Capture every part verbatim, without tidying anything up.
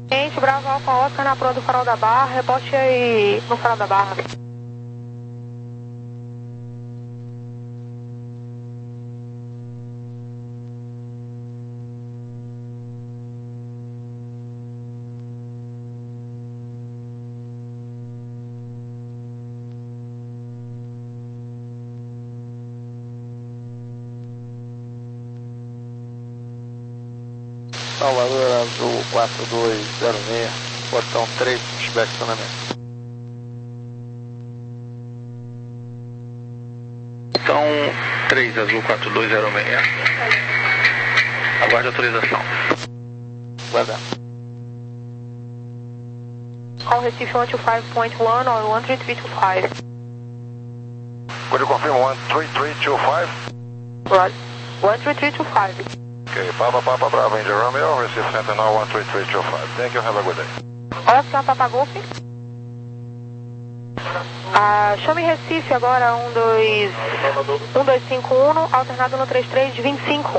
Gente, Bravo Alfa Oscar na proa do Farol da Barra, reporte aí no Farol da Barra. Salvador Azul quatro dois zero seis, portão três, estacionamento. Então, três Azul quatro dois zero seis. Aguarde autorização. Guarda. Call Recife one two five point one or one three three two five. Could you confirm one three three two five? Right. one three three two five. Okay, Papa Papa Bravo India Romeo, Recife Sentinel one three three two five. Thank you, have a good day. Oscar Papa Golf. Ah, chame Recife agora, um dois um dois cinco um, alternado no três três dois cinco.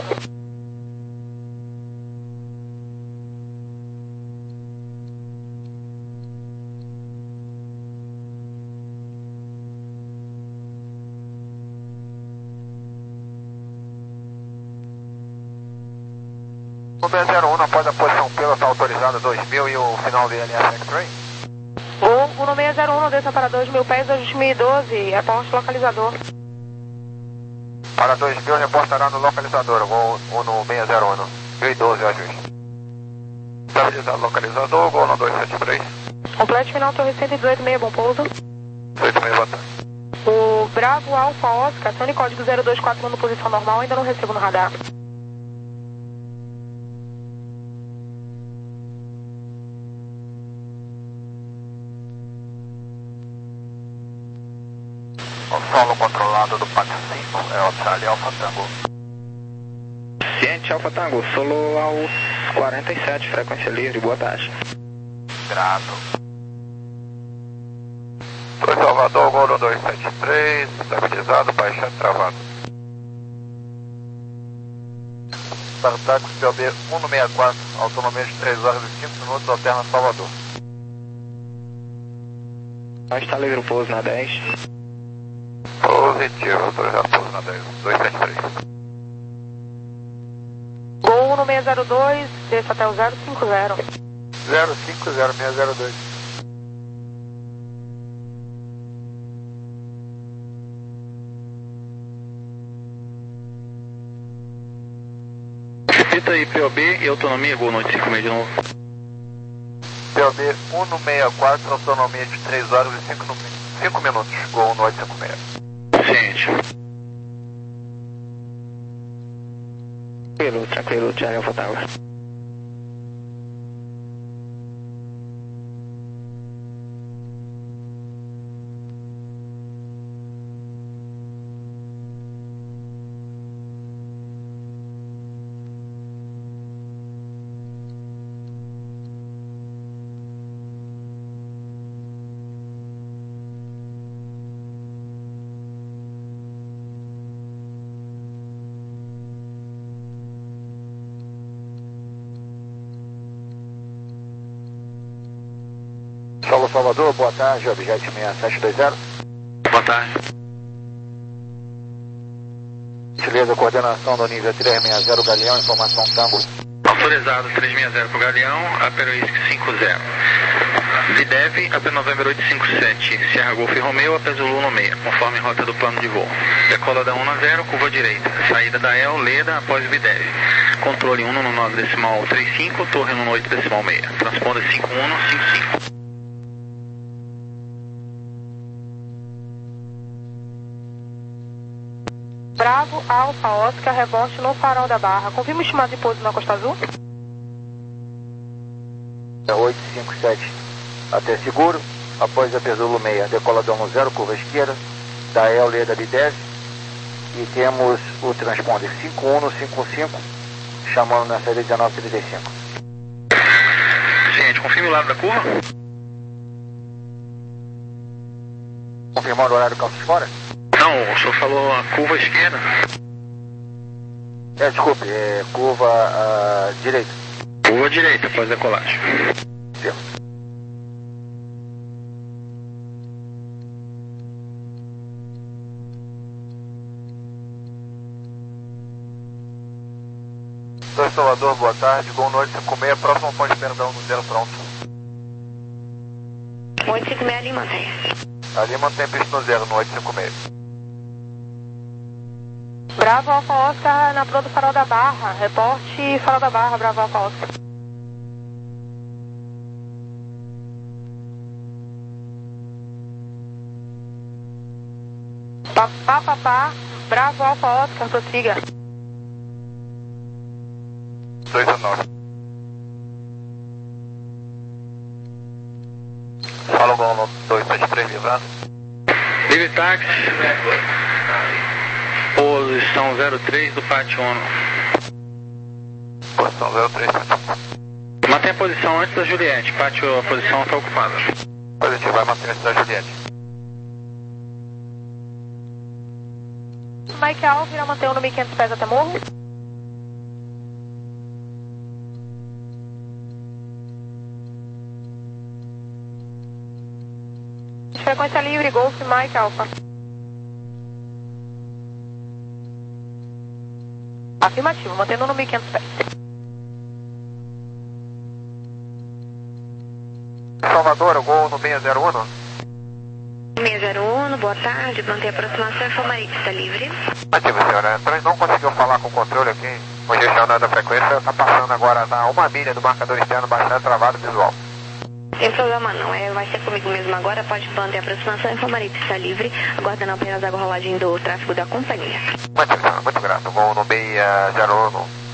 O seis zero um após a posição pela está autorizada dois mil e o final de L S X-Ray? O, o no seis zero um desça para dois mil pés dois mil e doze, reporte localizador. Para dois mil reportará no localizador, vou, vou no seis zero um, mil e doze ajuste. Estabilizado localizador, gol no dois sete três. Complete final Torre cento e dezoito, meio, bom pouso. oito meio, boa tarde. O Bravo Alfa Oscar, Tony código zero dois quatro um no posição normal, ainda não recebo no radar. O solo controlado do Pax cinco é o Charlie Alpha Tango. Ciente Alfa Tango, solo aos quarenta e sete, frequência livre, boa tarde. Grato. Foi Salvador, gol no dois sete três, estabilizado, baixando, travado. Spartacus P O B cento e sessenta e quatro, autonomia de três horas e cinco minutos, alterna Salvador. Nós está livre o pouso na dez. Positivo, autorizado pouso na dez, dois sete três. Gol no seis zero dois, desça até o zero cinco zero. zero cinco zero seis zero dois. Repita aí, P O B e autonomia, gol noite cinco seis de novo. P O B cento e sessenta e quatro, autonomia de três horas e cinco minutos, gol noite cinco seis. Ciente. Tranquilo, tranquilo, Charlie Alpha Tango. Solo Salvador, boa tarde, objeto seis sete dois zero. Boa tarde. Gentileza, coordenação do nível três seis zero, Galeão, informação Tango. Autorizado três seis zero para o Galeão, Aperoisc cinco zero. Videv, A P November oito cinco sete, Sierra Golf Romeo, A P Zulu no meio, conforme rota do plano de voo. Decola da um a zero, curva direita. Saída da El, Leda, após Videv. Controle um no nove decimal trinta e cinco, torre no oito decimal seis. Transponda cinco um cinco cinco. Bravo Alfa Oscar, reporte no Farol da Barra. Confirma o estimado de pouso na Costa Azul? oito cinco sete até seguro, após a Pesulo seis, decolador no zero, curva esquerda, da El Leda de dez, e temos o transponder cinco um cinco cinco, chamando na saída dezenove trinta e cinco. Gente, confirme o lado da curva. Confirmando o horário Campos Fora? Não, o senhor falou a curva esquerda. É, desculpe, é curva uh, direita. Curva direita, após decolagem. confirma. dois Salvador, boa tarde, Gol no oito cinco seis, próximo ponte Perdão no zero pronto. oito cinco seis, ali mantém. Ali mantém pista no zero, no oito cinco seis. Bravo Alfa Oscar na Pro do Farol da Barra, reporte Farol da Barra, Bravo Alfa Oscar. Papá, papá, Bravo Alfa Oscar, prossiga. dois a nove. Fala o Gol no dois sete três, livrando. Livre táxi, posição zero três do pátio Uno. Posição zero três. Mantém a posição antes da Juliette, pátio, a posição está ocupada. A gente vai manter antes da Juliette. Mike Alves, irá manter no mil e quinhentos pés até morro. Frequência livre, Golf Mike Alpha. Afirmativo, mantendo no mil e quinhentos pés. Salvador, Gol no seis zero um. seis zero um, boa tarde, mantém a aproximação, informarei que está livre. Ativo, senhora. Então não conseguiu falar com o controle aqui, congestionando a frequência, está passando agora na uma milha do marcador externo, bastante travado visual. Sem problema não, é, vai ser comigo mesmo agora, pode manter a aproximação, informarei que está livre, aguardando apenas a rolagem do tráfego da companhia. Muito, senhora, muito grato. Gol no seis zero um.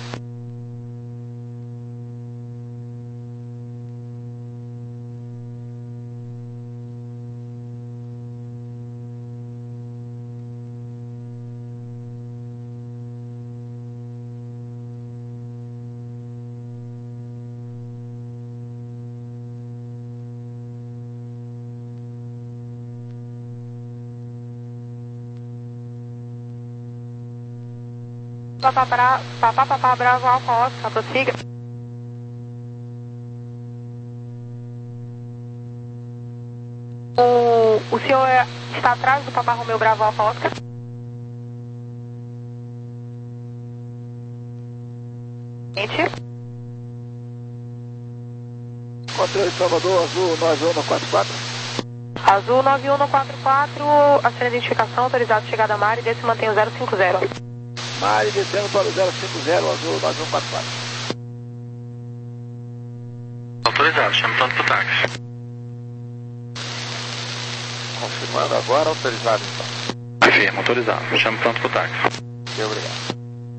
Papá, pra, papá, papá, Bravo Alfa Oscar, prossiga. O, o senhor é, está atrás do Papá Romeu Bravo Alfa Oscar? Gente. Controle Salvador, azul nove um quatro quatro. Azul nove um quatro quatro, a identificação, autorizado chegada a mar e desse mantém o zero cinco zero. Mari descendo para o zero cinco zero, azul nove um quatro quatro. Autorizado, chame tanto pro táxi. Confirmando agora, autorizado então. Confirma, autorizado, chame tanto pro táxi. Ok, obrigado.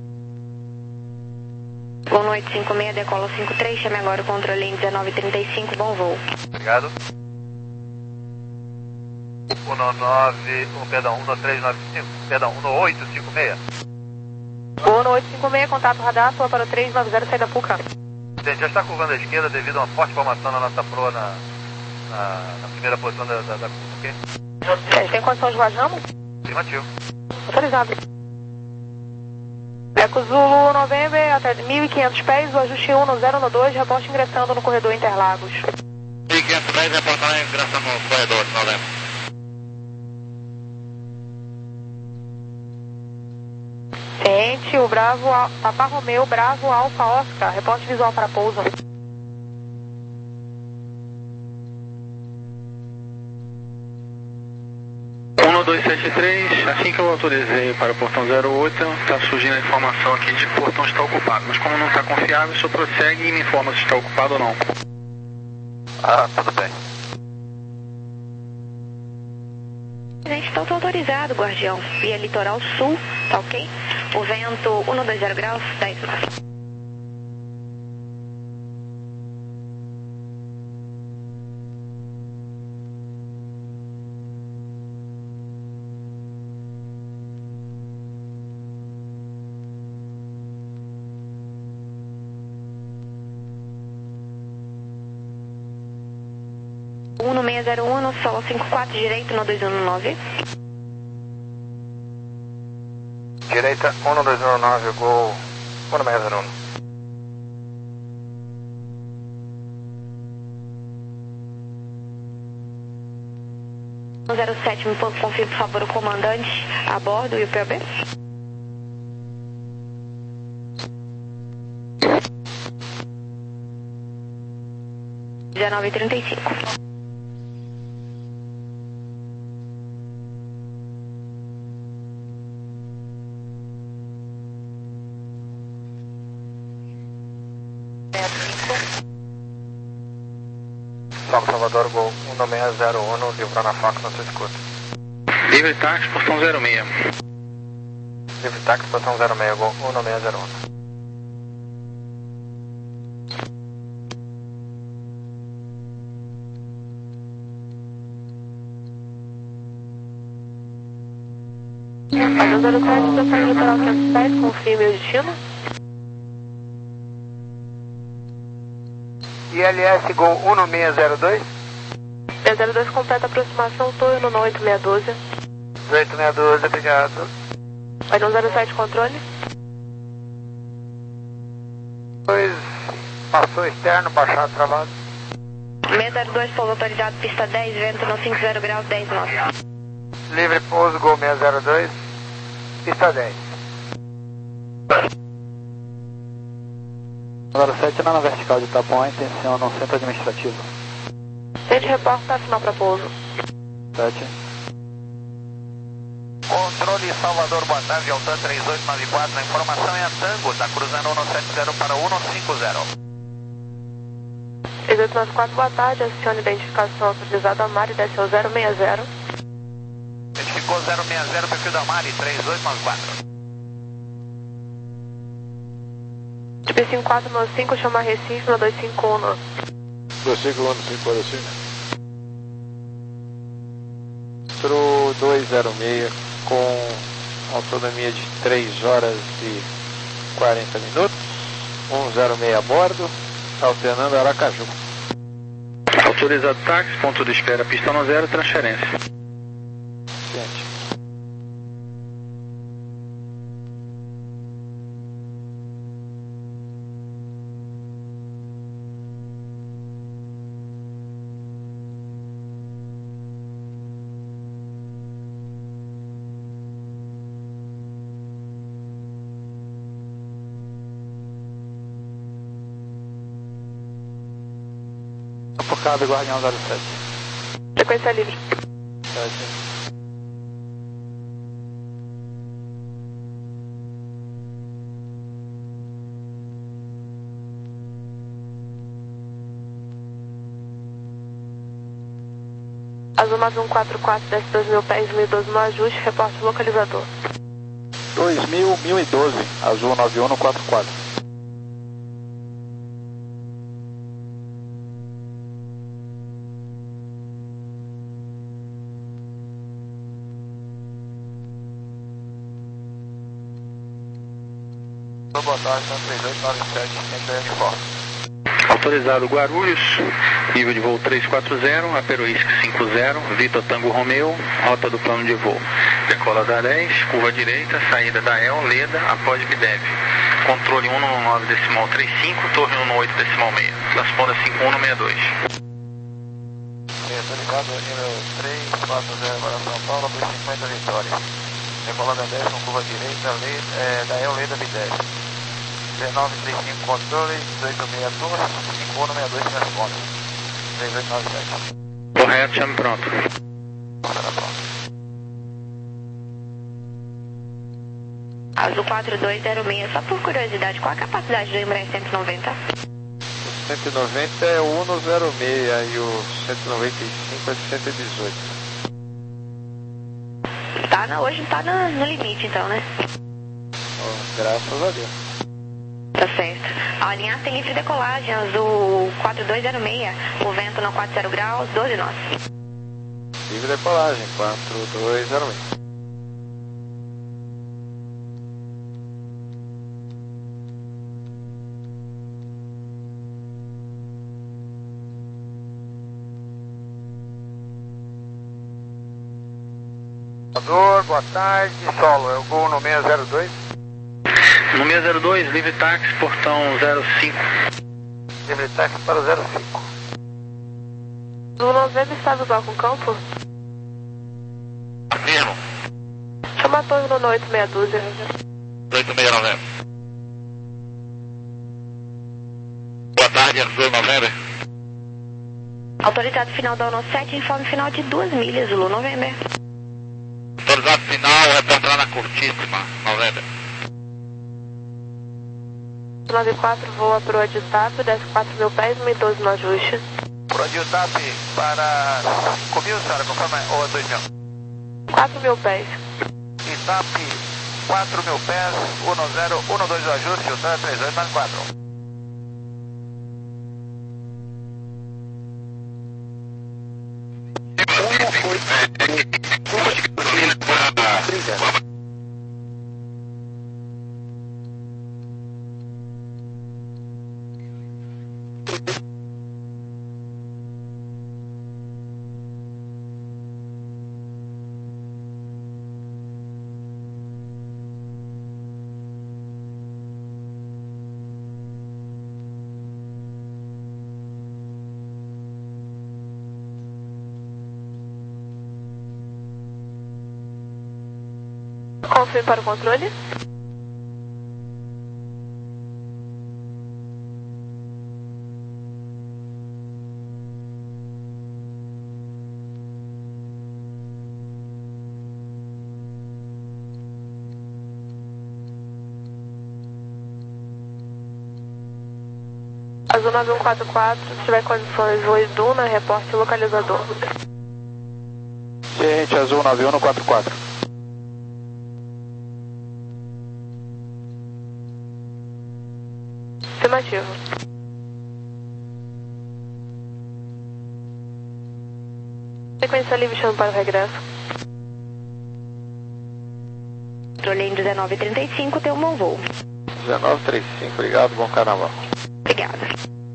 Gol no oito cinco seis, decola cinco três, chame agora o controle em dezenove trinta e cinco, bom voo. Obrigado. um nove, um, perdão, um três nove cinco, perdão, um oito cinco seis. Gol no oito cinco seis, contato radar, sua para o três nove zero, saída Puca. Gente, já está curvando à esquerda devido a uma forte formação na nossa proa na, na, na primeira posição da, da, da curva, ok? É, tem condição de vajamos? Afirmativo. Autorizado. Eco Zulu November até mil e quinhentos pés, o ajuste um no zero no dois, reporte ingressando no corredor Interlagos. mil e quinhentos pés, reporte ingressando no corredor de novembro. Ciente, o Bravo, Papá Romeu, Bravo, Alfa, Oscar, reporte visual para pouso. um dois sete três, assim que eu autorizei para o portão zero oito, está surgindo a informação aqui de que o portão está ocupado. Mas como não está confiável, o senhor prossegue e me informa se está ocupado ou não. Ah, tudo bem. Gente, está autorizado, Guardião. Via Litoral Sul, tá ok? O vento um dois zero graus, dez nove. um no seis zero um, no solo cinco quatro, direito no dois um nove. Direita, um dois zero nove, gol um seis zero um. zero sete, me confirme, por favor, o comandante a bordo e o P O B. dezenove e trinta e cinco. São Salvador, Gol um nove seis zero um, livrando a faca, não se escuta. Livre táxi, portão zero seis. Livre táxi, portão zero seis, Gol um nove seis zero um. Padrão zero sete, estação litoral quinhentos e dez, confirme o destino. I L S Gol um nove seis zero dois. seis zero dois completa a aproximação, torno no oito seis um dois. oito seis um dois, obrigado. Padrão zero sete, controle. Pois, passou externo, baixado, travado. seis zero dois, pouso autorizado, pista dez, vento no cinquenta graus, dez nós. Livre pouso, Gol seis zero dois, pista dez. zero sete na vertical de Itapuã, intenção no centro administrativo. Sede reporta, final para pouso. sete. Controle Salvador, boa tarde, Altan três oito nove quatro, a informação é a Tango, está cruzando um sete zero para um cinco zero. três oito nove quatro, boa tarde, acione identificação autorizada, Mari, desceu zero seis zero. Identificou zero seis zero, perfil da Mari, três oito nove quatro. Tipo cinco quatro nove cinco, chama Recife, no dois cinco um. dois cinco um, cinco quatro cinco. Tro dois zero seis com autonomia de três horas e quarenta minutos. um zero seis a bordo, alternando Aracaju. Autorizado táxi, ponto de espera, pista no zero, transferência. Ciente. Cabe Guardião zero sete. Frequência livre. sete. Azul nove um quatro quatro, desce dois mil pés, mil e doze no ajuste, reporte localizador. dois mil, mil e doze, Azul nove um quatro quatro. Boa tarde, três oito nove sete, entra em uniforme. Autorizado Guarulhos, nível de voo trezentos e quarenta, Aperoísc cinco zero, Vitor Tango Romeo, rota do plano de voo. Decola da dez, curva direita, saída da E L, Leda, após Bidev. Controle um nove decimal trinta e cinco, torre um oito decimal seis. Transponda cinco um seis dois. Estou ligado, nível três quatro zero para São Paulo, por cinquenta Vitória. Decola da dez, com curva direita, é, da E L, Leda, Bidev. dezenove trinta e cinco controle, dezoito seis torre, cinco um seis dois responde. três oito nove sete. Correto, chame pronto. Azul quatro dois zero seis, só por curiosidade, qual a capacidade do Embraer cento e noventa? O cento e noventa é o cento e seis e o cento e noventa e cinco é cento e dezoito. Tá na, hoje tá no, no limite então, né? Oh, graças a Deus. Tá certo. A alinhar tem livre decolagem, Azul quatro dois zero seis, o vento no quatro zero graus, doze nós. Livre decolagem, quatro dois zero seis. Boa tarde, solo, é o Gol no seis zero dois. No seis zero dois, livre táxi, portão zero cinco. Livre táxi para o zero cinco. Do novembro está visual com campo? mesmo? Chama torre no oito meia dúzia. oito seis nove. Boa tarde, Azul November. Autorizado final da ONU sete, informe final de duas milhas, Zulu November. Autorizado final, reportar na curtíssima, November. nove quatro, voa para o Aditap, desce quatro mil pés, um doze no ajuste. Pro Aditap para cinco mil, senhora, conforme ou dois mil? quatro mil pés. Itap, quatro mil pés, um zero, um dois no ajuste, Utah três oito nove quatro. Confirme para o controle. Azul nove um quatro quatro, se tiver condições, voe Duna, reporte localizador. Gente, Azul nove um quatro quatro. Afirmativo. Sequência livre, chama para o regresso. Controle em dezenove trinta e cinco, tem um bom voo. dezenove trinta e cinco, obrigado, bom carnaval. Obrigada.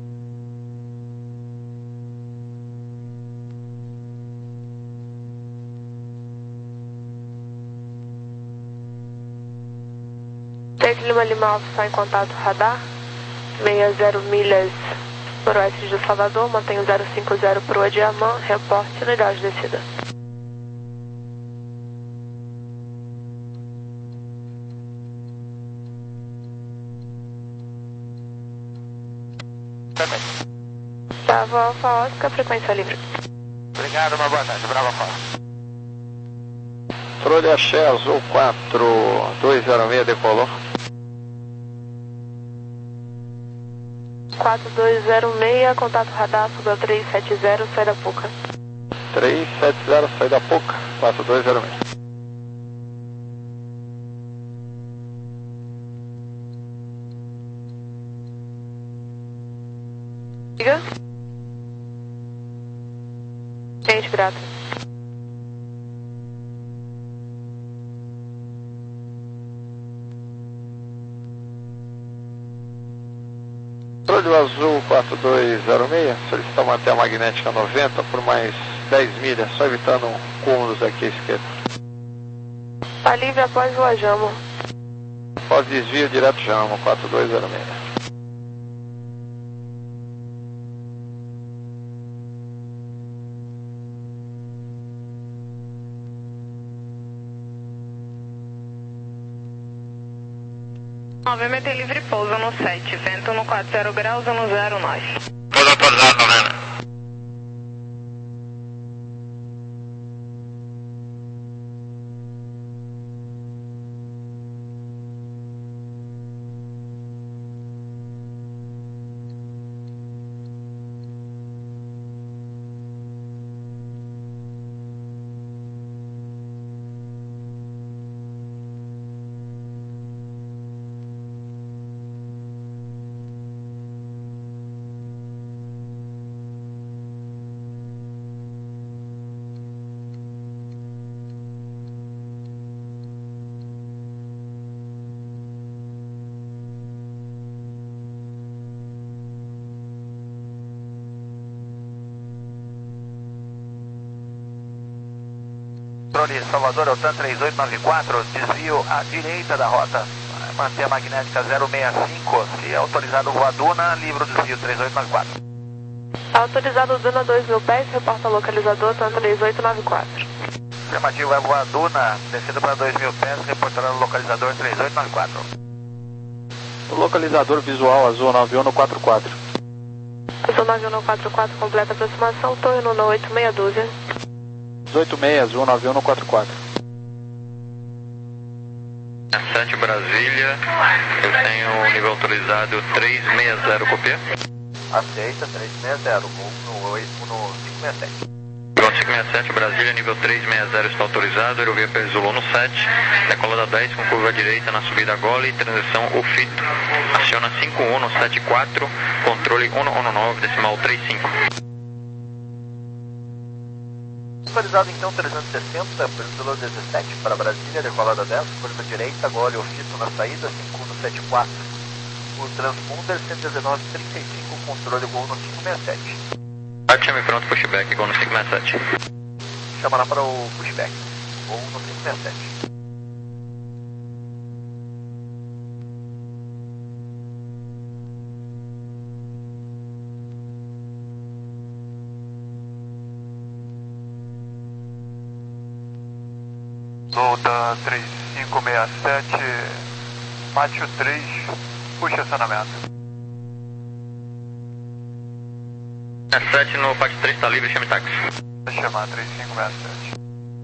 Texto Lima Lima Alfa está em contato radar. sessenta milhas noroeste de Salvador, mantenho zero cinco zero para o Diamant, reporte unidade de descida. Bravo Alfa Oscar, frequência livre. Obrigado, uma boa tarde, Bravo Alfa. Controle Axé Azul quatro dois zero seis, decolou. quatro dois zero seis, contato radar, suba três sete zero, sai da Puca. três sete zero, sai da Puca, quatro dois zero seis. Diga. Gente, grato. Controle Azul quatro dois zero seis, solicita manter a magnética noventa por mais dez milhas, só evitando cômodos aqui à esquerda. Tá livre após o Ajamo. Pós desvio direto Jamo, quatro dois zero seis. Novembro livre pouso no sete, vento no quatro zero graus, no zero nove. Todo autorizado, Novembro. Controle Salvador, Altan três oito nove quatro, desvio à direita da rota, manter a magnética zero seis cinco, se autorizado voar Duna, livre o desvio três oito nove quatro. Autorizado Duna dois mil pés, reporta localizador, Altan três oito nove quatro. Afirmativo, é voar Duna, descendo para dois mil pés, reportando o localizador três oito nove quatro. O localizador visual Azul nove um no quatro quatro. Azul nove um no quatro quatro, completa aproximação, torre no oito meia dúzia. oito seis, Azul nove um no quatro quatro. sete Brasília, eu tenho o nível autorizado três seis zero, copia? Aceita, três seis zero, voo no, oito, no cinco seis sete. Pronto, cinco seis sete, Brasília, nível três seis zero está autorizado, aerovia Perzolo no sete, decola da dez com curva direita na subida Gole e transição Ufito. Aciona cinco um no sete quatro, controle um um nove, decimal trinta e cinco. Localizado então trezentos e sessenta, Perzolo dezessete para Brasília, decola da dez, curva direita, Gole Ufito na saída, cinco um no sete quatro. O transponder cento e dezenove trinta e cinco, controle Gol no cinco seis sete. Chame pronto, pushback, Gol no cinco seis sete. Chama lá para o pushback, Gol no cinco seis sete. Volta três cinco seis sete, Pátio três, puxa acionamento. sete no Pátio três está livre, chame táxi. Vou chamar três cinco seis sete.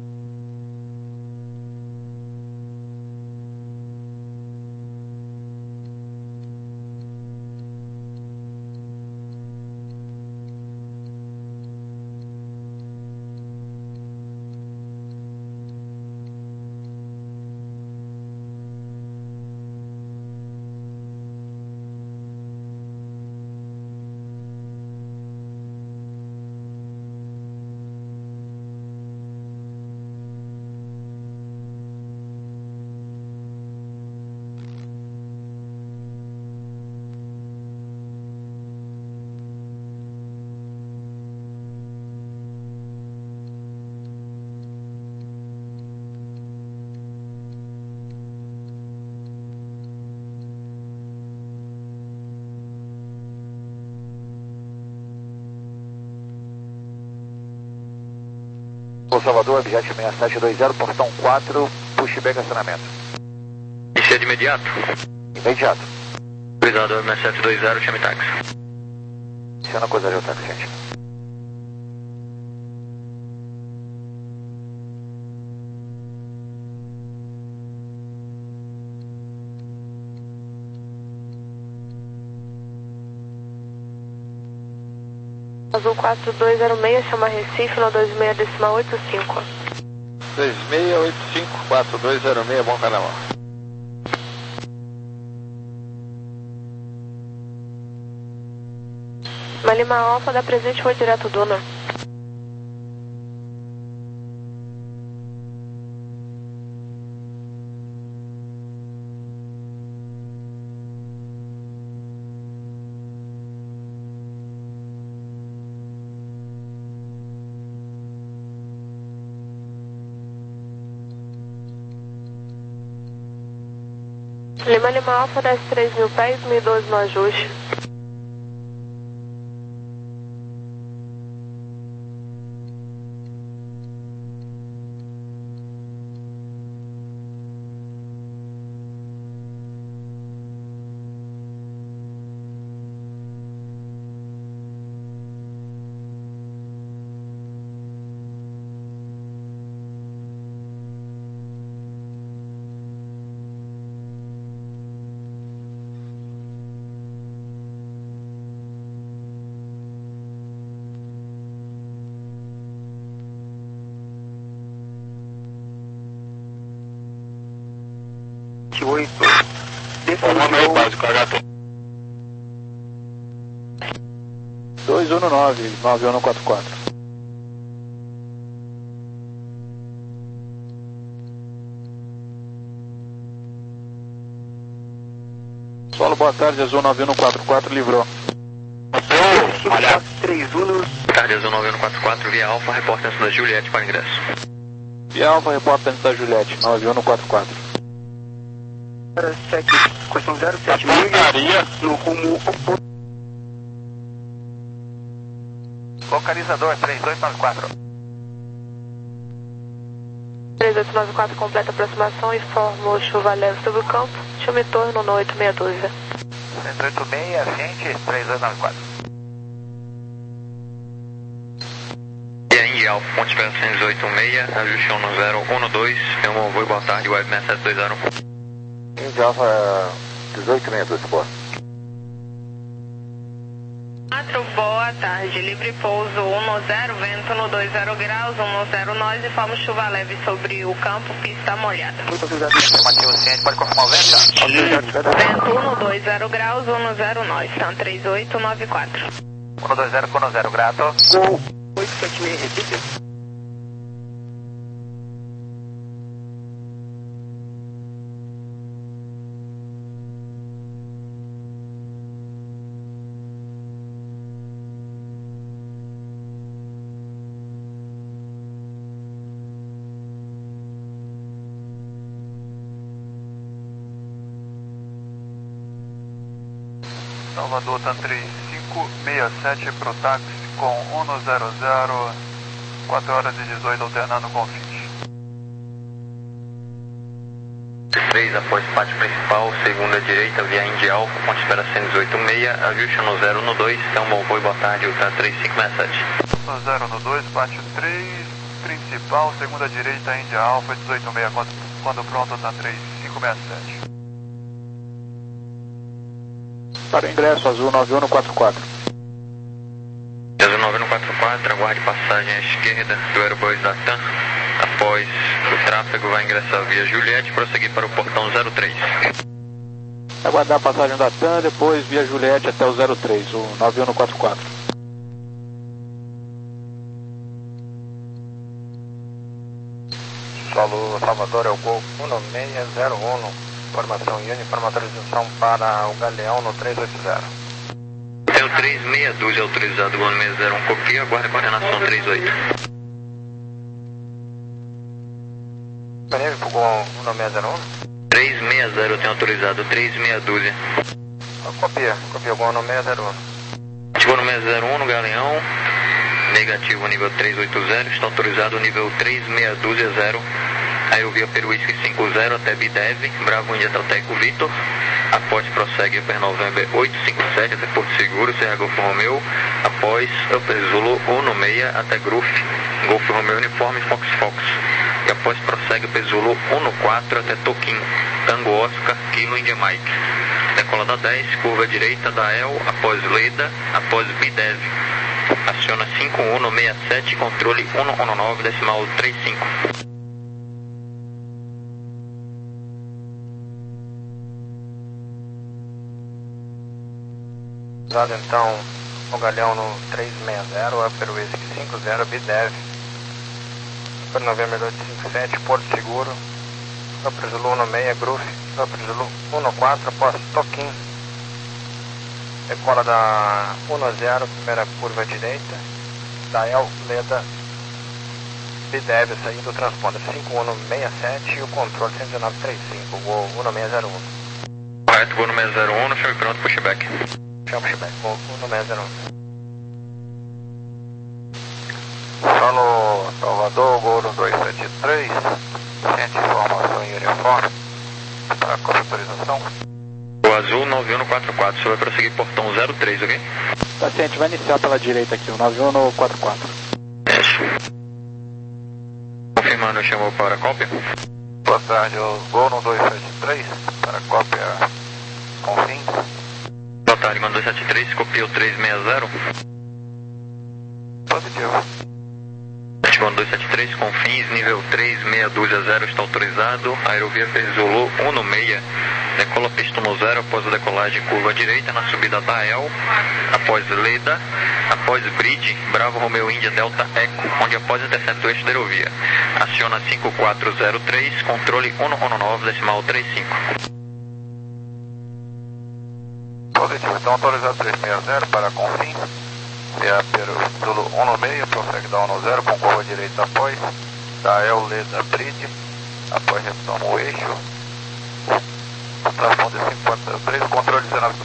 Salvador, Objet seis sete dois zero, portão quatro, pushback acionamento. Isso é de imediato? Imediato. Autorizado seis sete dois zero, chame táxi. Aciona coisa de táxi, gente. Azul quatro dois zero seis, chama Recife, no dois seis decimal oito cinco. dois seis oito cinco, quatro dois zero seis, bom carnaval. Uma Lima Alfa da presente foi direto Duna. Lima Lima Alfa, desce três mil pés, mil e doze no ajuste. oito. Comando básico, H T. dois um nove, nove um quatro quatro. Solo, boa tarde, Azul nove um quatro quatro, livrou. Olha. três um. Boa tarde, Azul nove um quatro quatro, via Alfa, repórter antes da Juliette para ingresso. Via Alfa, repórter antes da Juliette, nove um quatro quatro. sete, questão zero sete milha, no rumo oposto. Localizador três oito nove quatro. três oito nove quatro completa a aproximação e informa chuva leve sobre o campo. Chama em torno no oito meia dúzia. três oito seis, ciente, três oito nove quatro. E aí, Indy Alfa, ponte para cento e dezoito seis, ajuste um zero um dois, tem um voo, boa tarde, web seis sete dois zero. Indy Alfa, dezoito sessenta e dois, boa. quatro, boa tarde, livre pouso um zero, vento no dois zero graus, um zero nós, informa chuva leve sobre o campo, pista molhada. Informativo ciente, pode confirmar o vento? Vento no dois zero graus, um zero nós, são três oito nove quatro. um dois zero, um zero, grato. oito sete seis, repita. Salvador, TAM três cinco seis sete para o táxi com um zero zero, quatro horas e dezoito, alternando com fins. três após pátio principal, segunda direita, via Indy Alfa, ponte espera cento e dezoito seis, ajuste um zero um dois, tem um bom voo, boa tarde, Ultra três cinco seis sete. um zero um dois, pátio três, principal, segunda direita, Indy Alfa, dezoito seis, quando, quando pronto, TAM três cinco seis sete. Para o ingresso, azul nove um quatro quatro. Azul nove um quatro quatro, aguarde passagem à esquerda do Aerobus da TAM. Após o tráfego, vai ingressar via Juliette e prosseguir para o portão zero três. Aguardar a passagem da TAM, depois via Juliette até o zero três, o nove um quatro quatro. Solo Salvador, é o Gol um seis zero um. Informação e uniformatorização para o Galeão no três oito zero. Tem o três meia dúzia autorizado, Gol seis zero um, copia, aguarda a coordenação trinta e oito. Disponível para o Gol um seis zero um? três seis zero tem autorizado, três meia dúzia. Copia, copia o Gol um seis zero um. Gol seis zero um no Galeão, negativo nível três oito zero, está autorizado nível três meia dúzia zero. Aerovia Peruísque cinco zero até Bidev, Bravo India Talteco Vitor. Após prossegue Upper November oito cinco sete até Porto Seguro, Serra Golfo Romeu. Após Upper Zulu um seis até Gruf, Golfo Romeu Uniforme Fox Fox. E após prossegue Upper Zulu um quatro até Toquim, Tango Oscar, Kilo India Mike. Decola da dez, curva direita da El, após Leda, após Bidev. Aciona cinco um seis sete, controle um um nove, decimal trinta e cinco. Então, o Galeão no três seis zero, Upper Whisky cinco zero, Bidev, Upper November oito cinco sete, Porto Seguro, Upper Zulu um seis, Gruf, Upper Zulu um quatro, após Toquim, decola da um zero, primeira curva direita, da El, Leda, Bidev, saindo do transponder cinco um seis sete e o controle cento e dezenove trinta e cinco, Gol um seis zero um. Correto, Gol seis zero um, no chave pronto, pushback. Chama pushback, Gol um seis zero um. Solo Salvador, Gol dois sete três, ciente informação em uniforme, para a autorização. O azul nove um quatro quatro, você vai prosseguir portão zero três, ok? Paciente, vai iniciar pela direita aqui, o nove um quatro quatro. Isso. Confirmando, chamou para a cópia. Boa tarde, o Gol dois sete três, para a cópia com fim. Boa tarde, Gol dois sete três, copia o três seis zero. Positivo. Gol dois sete três, com fins, nível três seis dúzia zero está autorizado. Aerovia Zulu um seis, decola pista no zero após a decolagem curva direita na subida da El, após Leda, após Bridge, Bravo Romeo India Delta Eco, onde após intercepta o eixo da aerovia. Aciona cinco quatro zero três, controle um um nove, decimal trinta e cinco. Positivo, então autorizado três seis zero para com fim. Via pelo Zulu um seis, prossegue da um zero com curva direita após, da El, Leda, Bridge, após retoma o eixo, transponder cinco quatro zero três, controle dezenove.